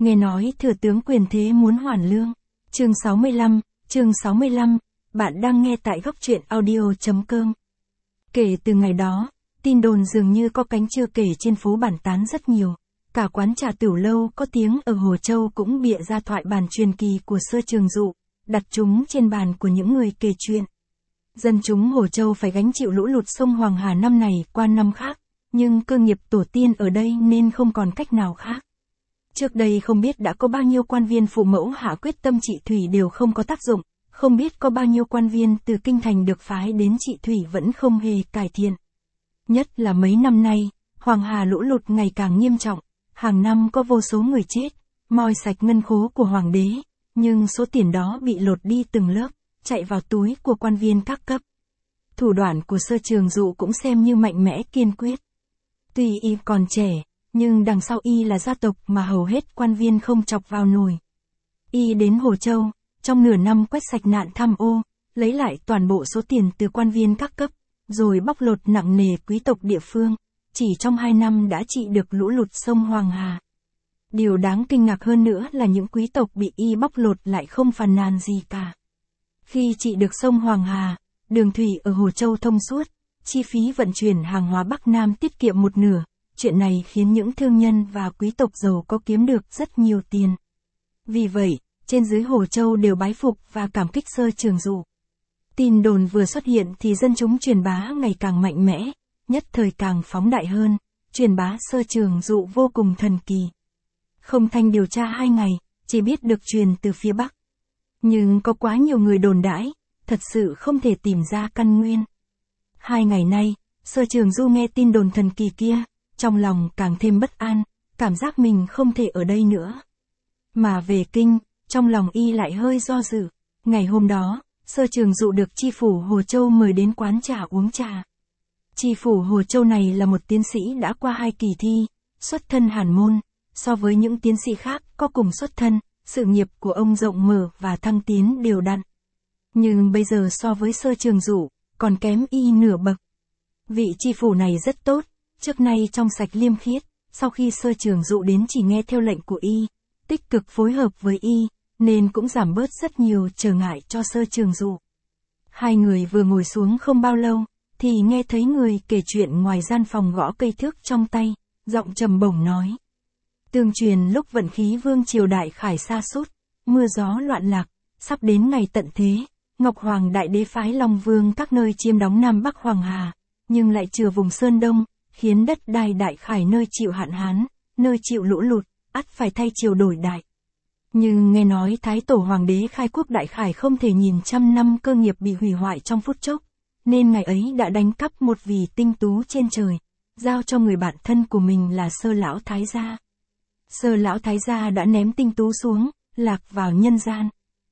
Nghe nói thừa tướng quyền thế muốn hoàn lương. Chương 65, bạn đang nghe tại góc truyện audio.com. Kể từ ngày đó, tin đồn dường như có cánh chưa kể trên phố bản tán rất nhiều. Cả quán trà Tửu Lâu có tiếng ở Hồ Châu cũng bịa ra thoại bản truyền kỳ của Sơ Trường Dụ, đặt chúng trên bàn của những người kể chuyện. Dân chúng Hồ Châu phải gánh chịu lũ lụt sông Hoàng Hà năm này qua năm khác, nhưng cơ nghiệp tổ tiên ở đây nên không còn cách nào khác. Trước đây không biết đã có bao nhiêu quan viên phụ mẫu hạ quyết tâm trị thủy đều không có tác dụng, không biết có bao nhiêu quan viên từ kinh thành được phái đến trị thủy vẫn không hề cải thiện. Nhất là mấy năm nay, Hoàng Hà lũ lụt ngày càng nghiêm trọng, hàng năm có vô số người chết, moi sạch ngân khố của hoàng đế, nhưng số tiền đó bị lột đi từng lớp, chạy vào túi của quan viên các cấp. Thủ đoạn của Sơ Trường Dụ cũng xem như mạnh mẽ kiên quyết. Tuy y còn trẻ, nhưng đằng sau y là gia tộc mà hầu hết quan viên không chọc vào nổi. Y đến Hồ Châu, trong nửa năm quét sạch nạn tham ô, lấy lại toàn bộ số tiền từ quan viên các cấp, rồi bóc lột nặng nề quý tộc địa phương, chỉ trong 2 năm đã trị được lũ lụt sông Hoàng Hà. Điều đáng kinh ngạc hơn nữa là những quý tộc bị y bóc lột lại không phàn nàn gì cả. Khi trị được sông Hoàng Hà, đường thủy ở Hồ Châu thông suốt, chi phí vận chuyển hàng hóa Bắc Nam tiết kiệm một nửa. Chuyện này khiến những thương nhân và quý tộc giàu có kiếm được rất nhiều tiền. Vì vậy, trên dưới Hồ Châu đều bái phục và cảm kích Sơ Trường Dụ. Tin đồn vừa xuất hiện thì dân chúng truyền bá ngày càng mạnh mẽ, nhất thời càng phóng đại hơn, truyền bá Sơ Trường Dụ vô cùng thần kỳ. Không thanh điều tra 2 ngày, chỉ biết được truyền từ phía Bắc. Nhưng có quá nhiều người đồn đãi, thật sự không thể tìm ra căn nguyên. 2 ngày nay, Sơ Trường Dụ nghe tin đồn thần kỳ kia, trong lòng càng thêm bất an, cảm giác mình không thể ở đây nữa. Mà về kinh, trong lòng y lại hơi do dự. Ngày hôm đó, Sơ Trường Dụ được tri phủ Hồ Châu mời đến quán trà uống trà. Tri phủ Hồ Châu này là một tiến sĩ đã qua 2 kỳ thi, xuất thân hàn môn, so với những tiến sĩ khác có cùng xuất thân, sự nghiệp của ông rộng mở và thăng tiến đều đặn. Nhưng bây giờ so với Sơ Trường Dụ, còn kém y nửa bậc. Vị tri phủ này rất tốt, trước nay trong sạch liêm khiết, sau khi Sơ Trường Dụ đến chỉ nghe theo lệnh của y, tích cực phối hợp với y, nên cũng giảm bớt rất nhiều trở ngại cho Sơ Trường Dụ. 2 người vừa ngồi xuống không bao lâu, thì nghe thấy người kể chuyện ngoài gian phòng gõ cây thước trong tay, giọng trầm bổng nói. Tương truyền lúc vận khí vương triều đại khải sa sút, mưa gió loạn lạc, sắp đến ngày tận thế, Ngọc Hoàng Đại Đế phái Long Vương các nơi chiêm đóng Nam Bắc Hoàng Hà, nhưng lại chừa vùng Sơn Đông, khiến đất đai đại khải nơi chịu hạn hán, nơi chịu lũ lụt, ắt phải thay triều đổi đại. Nhưng nghe nói Thái Tổ Hoàng đế khai quốc đại khải không thể nhìn trăm năm cơ nghiệp bị hủy hoại trong phút chốc, nên ngày ấy đã đánh cắp một vị tinh tú trên trời, giao cho người bạn thân của mình là Sơ Lão Thái Gia. Sơ Lão Thái Gia đã ném tinh tú xuống, lạc vào nhân gian.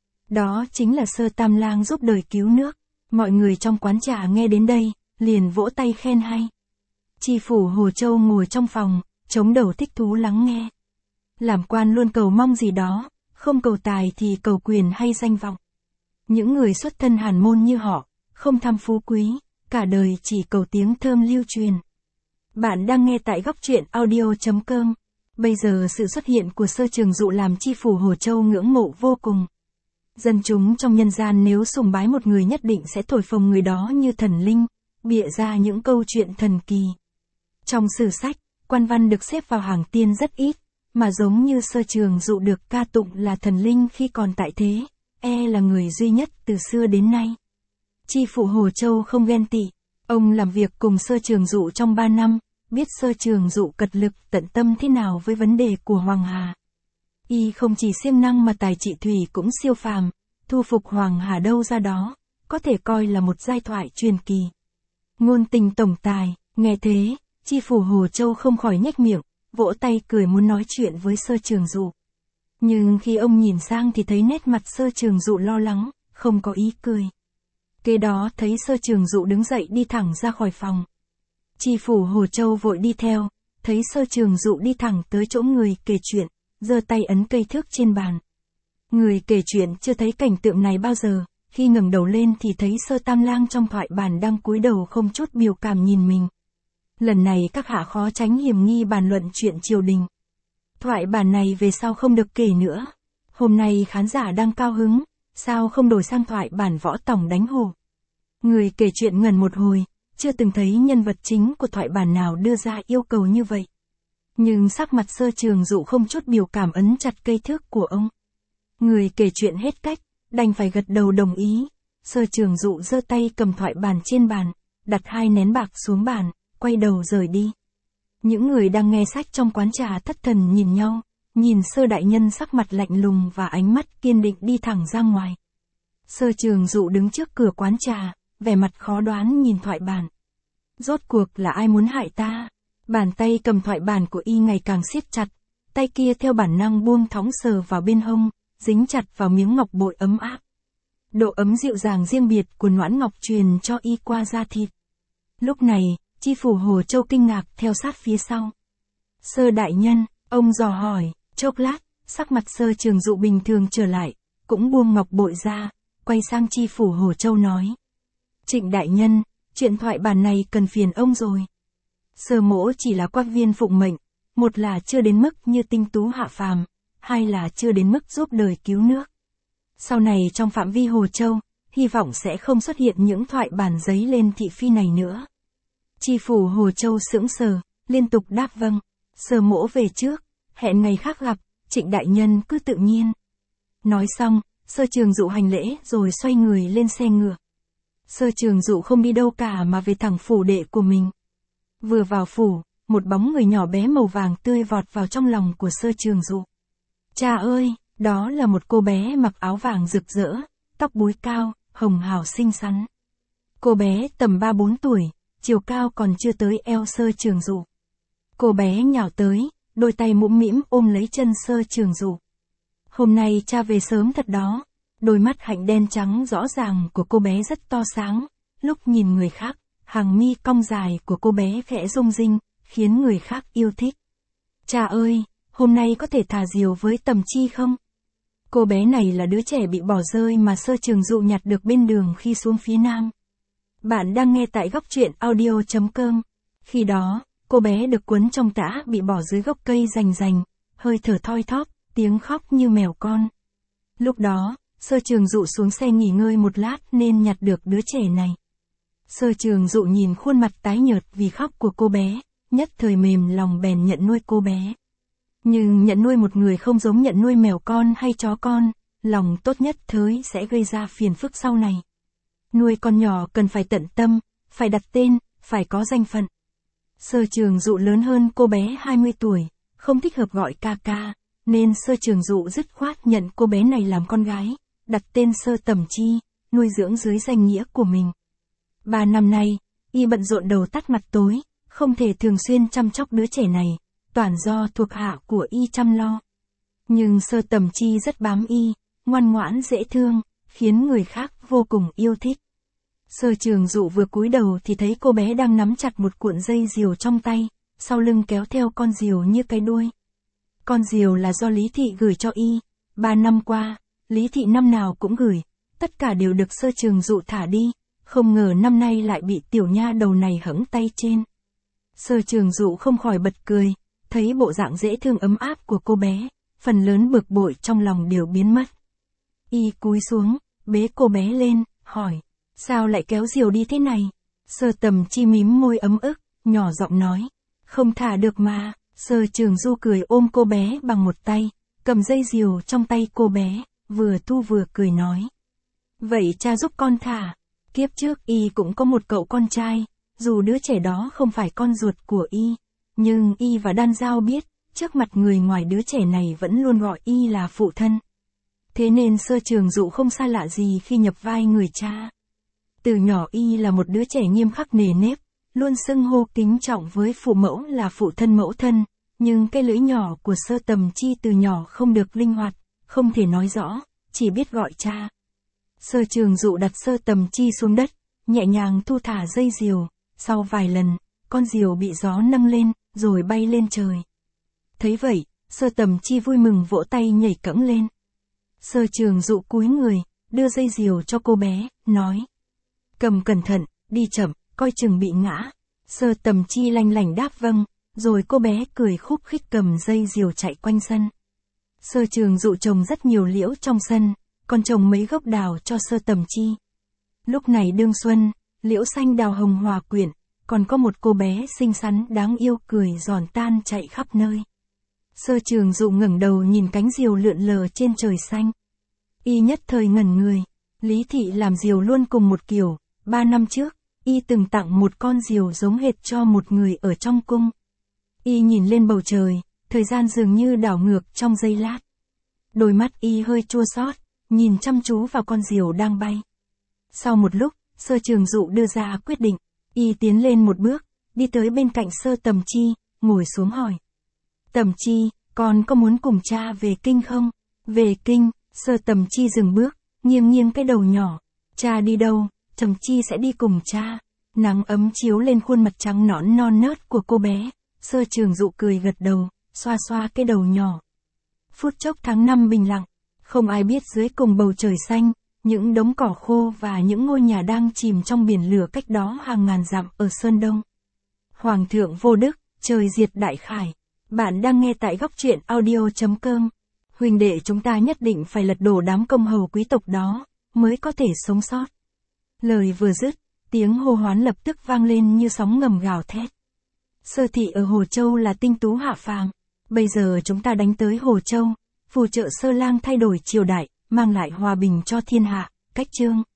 Đó chính là Sơ Tam Lang giúp đời cứu nước. Mọi người trong quán trà nghe đến đây, liền vỗ tay khen hay. Tri phủ Hồ Châu ngồi trong phòng, chống đầu thích thú lắng nghe. Làm quan luôn cầu mong gì đó, không cầu tài thì cầu quyền hay danh vọng. Những người xuất thân hàn môn như họ, không tham phú quý, cả đời chỉ cầu tiếng thơm lưu truyền. Bạn đang nghe tại góc truyện audio.com. Bây giờ sự xuất hiện của Sơ Trường Dụ làm tri phủ Hồ Châu ngưỡng mộ vô cùng. Dân chúng trong nhân gian nếu sùng bái một người nhất định sẽ thổi phồng người đó như thần linh, bịa ra những câu chuyện thần kỳ. Trong sử sách, quan văn được xếp vào hàng tiên rất ít, mà giống như Sơ Trường Dụ được ca tụng là thần linh khi còn tại thế, là người duy nhất từ xưa đến nay. Tri phủ Hồ Châu không ghen tị, ông làm việc cùng Sơ Trường Dụ trong 3 năm, biết Sơ Trường Dụ cật lực tận tâm thế nào với vấn đề của Hoàng Hà. Y không chỉ siêng năng mà tài trị thủy cũng siêu phàm, thu phục Hoàng Hà đâu ra đó, có thể coi là một giai thoại truyền kỳ. Ngôn tình tổng tài, nghe thế, tri phủ Hồ Châu không khỏi nhếch miệng, vỗ tay cười muốn nói chuyện với Sơ Trường Dụ. Nhưng khi ông nhìn sang thì thấy nét mặt Sơ Trường Dụ lo lắng, không có ý cười. Kế đó thấy Sơ Trường Dụ đứng dậy đi thẳng ra khỏi phòng. Tri phủ Hồ Châu vội đi theo, thấy Sơ Trường Dụ đi thẳng tới chỗ người kể chuyện, giơ tay ấn cây thước trên bàn. Người kể chuyện chưa thấy cảnh tượng này bao giờ, khi ngẩng đầu lên thì thấy Sơ Tam Lang trong thoại bản đang cúi đầu không chút biểu cảm nhìn mình. Lần này các hạ khó tránh hiểm nghi bàn luận chuyện triều đình. Thoại bản này về sau không được kể nữa. Hôm nay khán giả đang cao hứng, sao không đổi sang thoại bản võ tòng đánh hổ. Người kể chuyện ngần một hồi, chưa từng thấy nhân vật chính của thoại bản nào đưa ra yêu cầu như vậy. Nhưng sắc mặt Sơ Trường Dụ không chút biểu cảm ấn chặt cây thước của ông. Người kể chuyện hết cách, đành phải gật đầu đồng ý. Sơ Trường Dụ giơ tay cầm thoại bản trên bàn, đặt 2 nén bạc xuống bàn, quay đầu rời đi. Những người đang nghe sách trong quán trà thất thần nhìn nhau, nhìn Sơ đại nhân sắc mặt lạnh lùng và ánh mắt kiên định đi thẳng ra ngoài. Sơ Trường Dụ đứng trước cửa quán trà, vẻ mặt khó đoán nhìn thoại bản. Rốt cuộc là ai muốn hại ta? Bàn tay cầm thoại bản của y ngày càng siết chặt, tay kia theo bản năng buông thõng sờ vào bên hông, dính chặt vào miếng ngọc bội ấm áp. Độ ấm dịu dàng riêng biệt của noãn ngọc truyền cho y qua da thịt. Lúc này, Chi phủ Hồ Châu kinh ngạc theo sát phía sau. Sơ đại nhân, ông dò hỏi, chốc lát, sắc mặt Sơ Trường Dụ bình thường trở lại, cũng buông ngọc bội ra, quay sang Chi phủ Hồ Châu nói. Trịnh đại nhân, chuyện thoại bản này cần phiền ông rồi. Sơ mỗ chỉ là quan viên phụng mệnh, một là chưa đến mức như tinh tú hạ phàm, hai là chưa đến mức giúp đời cứu nước. Sau này trong phạm vi Hồ Châu, hy vọng sẽ không xuất hiện những thoại bản giấy lên thị phi này nữa. Chi phủ Hồ Châu sững sờ, liên tục đáp vâng. Sơ mỗ về trước, hẹn ngày khác gặp, Trịnh đại nhân cứ tự nhiên. Nói xong, Sơ Trường Dụ hành lễ rồi xoay người lên xe ngựa. Sơ Trường Dụ không đi đâu cả mà về thẳng phủ đệ của mình. Vừa vào phủ, một bóng người nhỏ bé màu vàng tươi vọt vào trong lòng của Sơ Trường Dụ. Cha ơi, đó là một cô bé mặc áo vàng rực rỡ, tóc búi cao, hồng hào xinh xắn. Cô bé tầm 3-4 tuổi, chiều cao còn chưa tới eo Sơ Trường Dụ. Cô bé nhào tới, đôi tay mũm mĩm ôm lấy chân Sơ Trường Dụ. Hôm nay cha về sớm thật đó. Đôi mắt hạnh đen trắng rõ ràng của cô bé rất to sáng, lúc nhìn người khác, hàng mi cong dài của cô bé khẽ rung rinh, khiến người khác yêu thích. Cha ơi, hôm nay có thể thả diều với Tầm Chi không? Cô bé này là đứa trẻ bị bỏ rơi mà Sơ Trường Dụ nhặt được bên đường khi xuống phía Nam. Bạn đang nghe tại góc truyện audio.com. Khi đó, cô bé được cuốn trong tã bị bỏ dưới gốc cây rành rành, hơi thở thoi thóp, tiếng khóc như mèo con. Lúc đó, Sơ Trường Dụ xuống xe nghỉ ngơi một lát nên nhặt được đứa trẻ này. Sơ Trường Dụ nhìn khuôn mặt tái nhợt vì khóc của cô bé, nhất thời mềm lòng bèn nhận nuôi cô bé. Nhưng nhận nuôi một người không giống nhận nuôi mèo con hay chó con, lòng tốt nhất thới sẽ gây ra phiền phức sau này. Nuôi con nhỏ cần phải tận tâm, phải đặt tên, phải có danh phận. Sơ Trường Dụ lớn hơn cô bé 20 tuổi, không thích hợp gọi ca ca, nên Sơ Trường Dụ dứt khoát nhận cô bé này làm con gái, đặt tên Sơ Tầm Chi, nuôi dưỡng dưới danh nghĩa của mình. 3 năm nay, y bận rộn đầu tắt mặt tối, không thể thường xuyên chăm sóc đứa trẻ này, toàn do thuộc hạ của y chăm lo. Nhưng Sơ Tầm Chi rất bám y, ngoan ngoãn dễ thương, khiến người khác vô cùng yêu thích. Sơ Trường Dụ vừa cúi đầu thì thấy cô bé đang nắm chặt một cuộn dây diều trong tay, sau lưng kéo theo con diều như cái đuôi. Con diều là do Lý Thị gửi cho y, 3 năm qua, Lý Thị năm nào cũng gửi, tất cả đều được Sơ Trường Dụ thả đi, không ngờ năm nay lại bị tiểu nha đầu này hẫng tay trên. Sơ Trường Dụ không khỏi bật cười, thấy bộ dạng dễ thương ấm áp của cô bé, phần lớn bực bội trong lòng đều biến mất. Y cúi xuống, bế cô bé lên, hỏi, sao lại kéo diều đi thế này? Sơ Tầm Chi mím môi ấm ức, nhỏ giọng nói, không thả được mà. Sơ Trường Dụ cười ôm cô bé bằng một tay, cầm dây diều trong tay cô bé, vừa thu vừa cười nói. Vậy cha giúp con thả. Kiếp trước y cũng có một cậu con trai, dù đứa trẻ đó không phải con ruột của y, nhưng y và Đan Giao biết, trước mặt người ngoài đứa trẻ này vẫn luôn gọi y là phụ thân. Thế nên Sơ Trường Dụ không xa lạ gì khi nhập vai người cha. Từ nhỏ y là một đứa trẻ nghiêm khắc nề nếp, luôn xưng hô kính trọng với phụ mẫu là phụ thân mẫu thân, nhưng cái lưỡi nhỏ của Sơ Tầm Chi từ nhỏ không được linh hoạt, không thể nói rõ, chỉ biết gọi cha. Sơ Trường Dụ đặt Sơ Tầm Chi xuống đất, nhẹ nhàng thu thả dây diều, sau vài lần, con diều bị gió nâng lên, rồi bay lên trời. Thấy vậy, Sơ Tầm Chi vui mừng vỗ tay nhảy cẫng lên. Sơ Trường Dụ cúi người, đưa dây diều cho cô bé, nói. Cầm cẩn thận, đi chậm, coi chừng bị ngã. Sơ Tầm Chi lanh lảnh đáp vâng, Rồi cô bé cười khúc khích cầm dây diều chạy quanh sân. Sơ Trường Dụ trồng rất nhiều liễu trong sân, còn trồng mấy gốc đào cho Sơ Tầm Chi. Lúc này đương xuân, liễu xanh đào hồng hòa quyện, còn có một cô bé xinh xắn đáng yêu cười giòn tan chạy khắp nơi. Sơ Trường Dụ ngẩng đầu nhìn cánh diều lượn lờ trên trời xanh. Y nhất thời ngẩn người, Lý Thị làm diều luôn cùng một kiểu, 3 năm trước, Y từng tặng một con diều giống hệt cho một người ở trong cung. Y nhìn lên bầu trời, thời gian dường như đảo ngược trong giây lát. Đôi mắt Y hơi chua xót, nhìn chăm chú vào con diều đang bay. Sau một lúc, Sơ Trường Dụ đưa ra quyết định, Y tiến lên một bước, đi tới bên cạnh Sơ Tầm Chi, ngồi xuống hỏi. Tầm Chi, con có muốn cùng cha về kinh không? Về kinh, Sơ Tầm Chi dừng bước, nghiêng nghiêng cái đầu nhỏ. Cha đi đâu, Tầm Chi sẽ đi cùng cha. Nắng ấm chiếu lên khuôn mặt trắng nõn non nớt của cô bé. Sơ Trường Dụ cười gật đầu, xoa xoa cái đầu nhỏ. Phút chốc tháng 5 bình lặng, không ai biết dưới cùng bầu trời xanh, những đống cỏ khô và những ngôi nhà đang chìm trong biển lửa cách đó hàng ngàn dặm ở Sơn Đông. Hoàng thượng vô đức, trời diệt đại khải. Bạn đang nghe tại góc truyện audio.com. Huynh đệ chúng ta nhất định phải lật đổ đám công hầu quý tộc đó, mới có thể sống sót. Lời vừa dứt, tiếng hô hoán lập tức vang lên như sóng ngầm gào thét. Sơ thị ở Hồ Châu là tinh tú hạ phàm. Bây giờ chúng ta đánh tới Hồ Châu, phù trợ Sơ lang thay đổi triều đại, mang lại hòa bình cho thiên hạ. Cách chương